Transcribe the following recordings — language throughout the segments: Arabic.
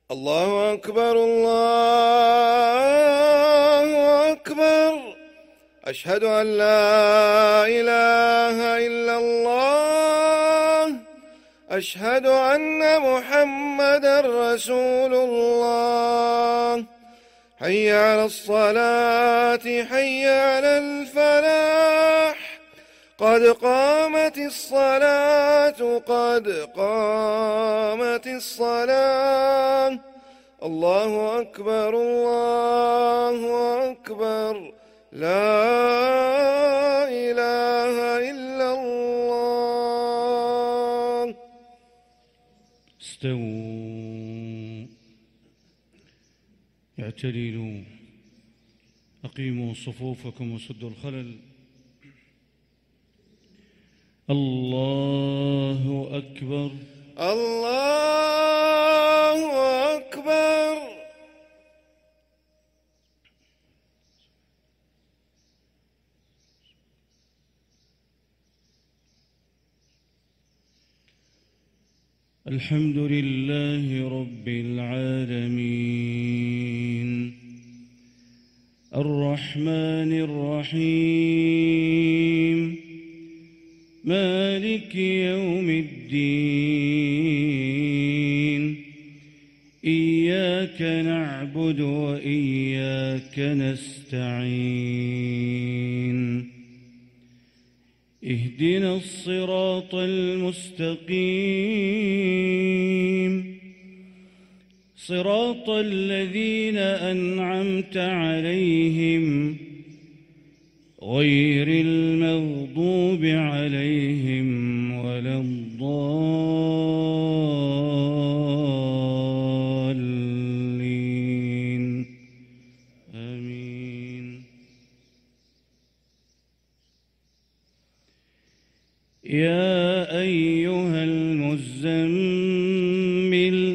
الله أكبر الله أكبر. أشهد أن لا إله إلا الله. أشهد أن محمدا رسول الله. حي على الصلاة حي على الفلاح. قد قامت الصلاة قد قامت الصلاة. الله أكبر الله أكبر. لا إله إلا الله. استووا اعتدلوا أقيموا صفوفكم وسدوا الخلل. الله أكبر الله أكبر. الحمد لله رب العالمين الرحمن الرحيم مالك يوم الدين. إياك نعبد وإياك نستعين. اهدنا الصراط المستقيم صراط الذين أنعمت عليهم غير المغضوب عليهم ولا الضالين. آمين. يا أيها المزمل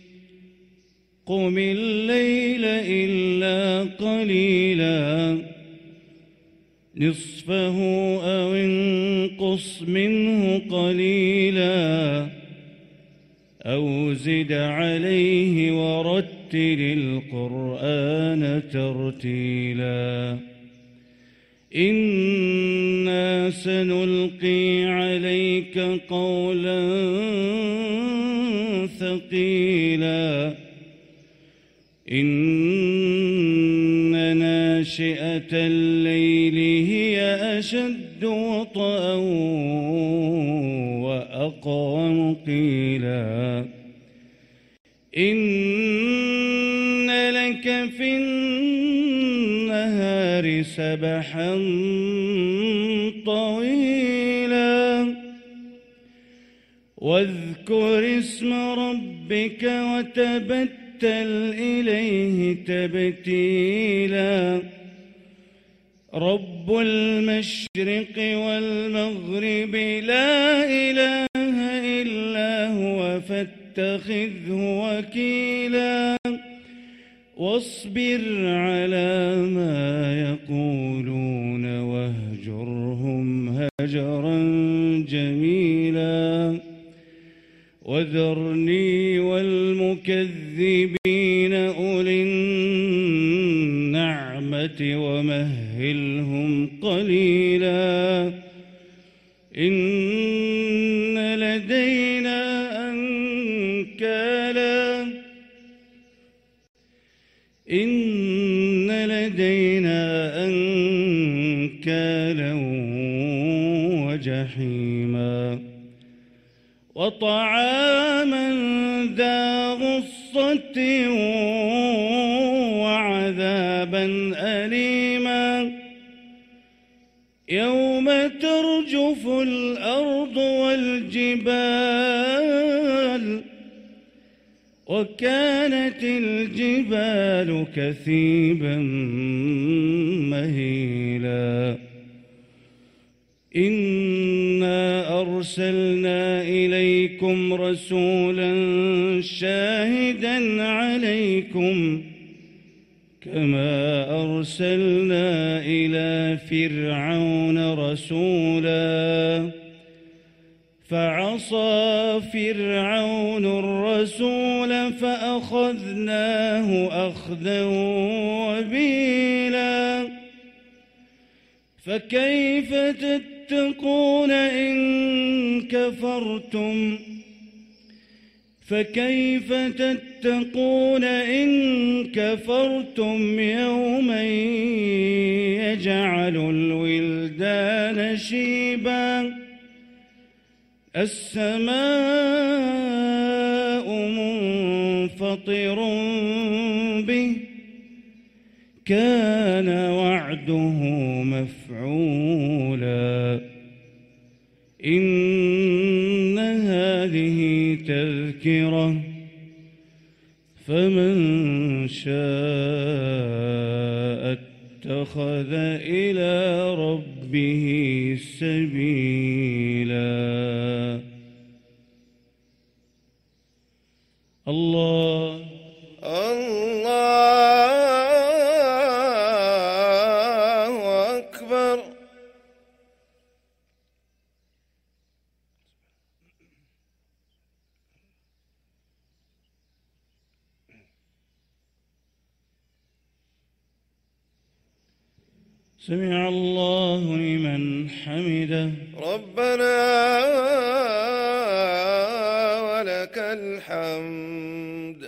قم الليل إلا قليلا نصفه أو انقص منه قليلا أو زد عليه ورتل القرآن ترتيلا. إنا سنلقي عليك قولا ثقيلا. إن ناشئة الليل هي أشد وطئا وأقوم قيلا. إن لك في النهار سبحا طويلا. واذكر اسم ربك وتبتل إليه تبتيلا. رب المشرق والمغرب لا إله إلا هو فاتخذه وكيلا. واصبر على ما يقولون واهجرهم هجرا جميلا. وذرني والمكذبين أولي النعمة ومهلهم قليلا. إن لدينا أنكالا. إن لدينا أنكالا وجحيما وطعاما ذا غصة وعذابا أليما. يوم ترجف الأرض والجبال وكانت الجبال كثيبا مهيلا. إنا أرسلنا إليكم رسولا شاهدا عليكم كما أرسلنا إلى فرعون رسولا فعصى فرعون الرسول فأخذناه أخذا وبيلا فكيف تتقون إن كفرتم يوما يجعل الولدان شيبا السماء منفطر به كان وعده مفعولا إن هذه تذكرة فمن شاء اتخذ إلى ربه سبيلا. الله أكبر. سمع الله لمن حمده. ربنا ولك الحمد.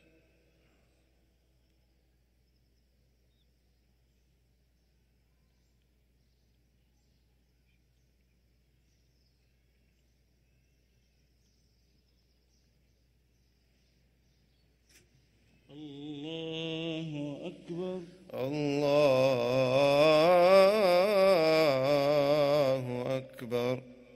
الله أكبر. الله أكبر.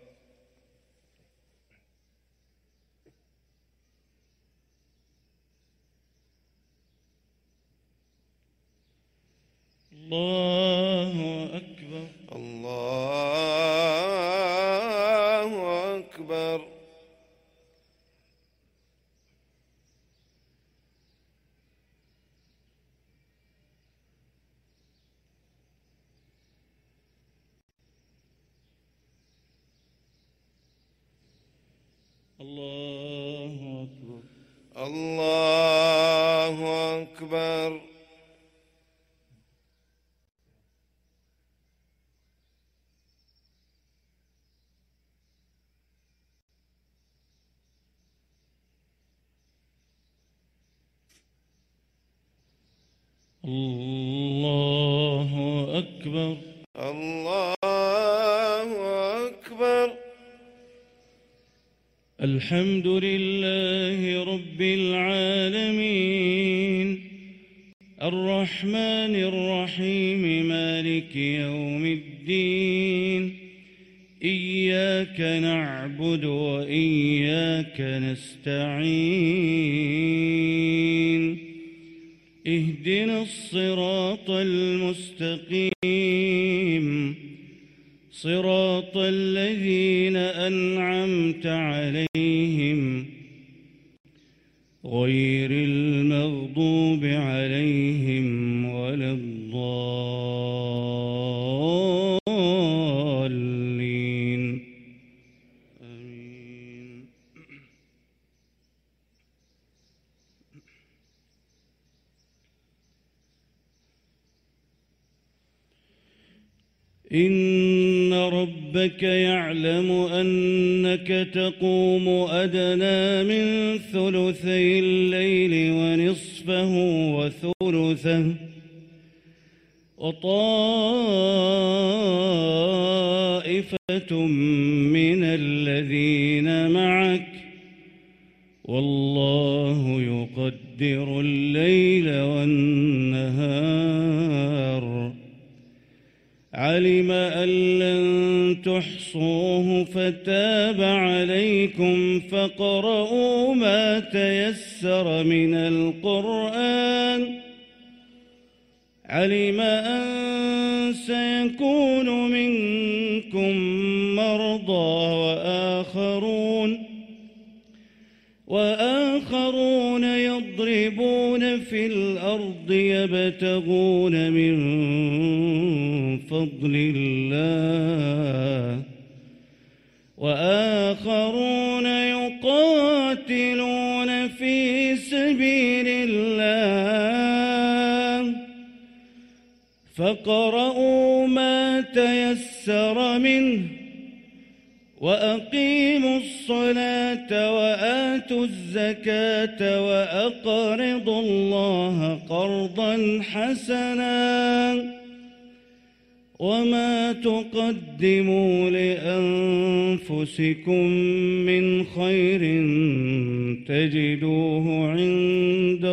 الله أكبر. الله أكبر. الله أكبر. الله أكبر. الله أكبر. الله أكبر. الحمد لله رب العالمين الرحمن الرحيم مالك يوم الدين إياك نعبد وإياك نستعين اهدنا الصراط المستقيم صراط الذين أنعمت عليهم غير المغضوب عليهم ولا الضالين آمين. إن ربك يعلم أنك تقوم أدنى من ثلثي الليل ونصفه وثلثه وطائفة من الذين معك والله يقدر الليل والنهار علم أن لن تحصوه فتاب عليكم فاقرؤوا ما تيسر من القرآن علم أن سيكون منكم مرضى وآخرون يضربون في الأرض يبتغون من فضل الله وآخرون يقاتلون في سبيل الله فاقرؤوا ما تيسر منه وأقيموا الصلاة وآتوا الزكاة وأقرضوا الله قرضا حسنا وما تقدموا لأنفسكم من خير تجدوه عند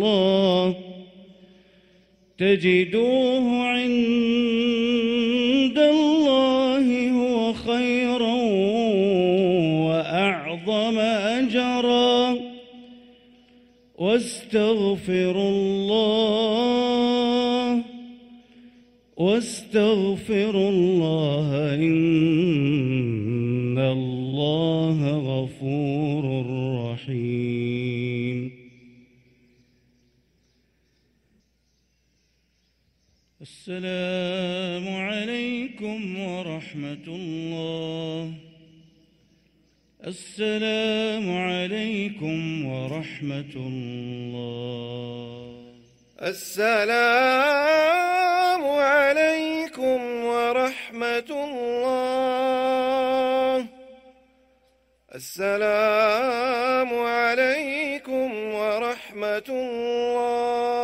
الله هو خيرا وأعظم أجرا واستغفروا الله إن الله غفور رحيم. السلام عليكم ورحمة الله. السلام عليكم ورحمة الله. السلام عليكم ورحمة الله. السلام عليكم ورحمة الله.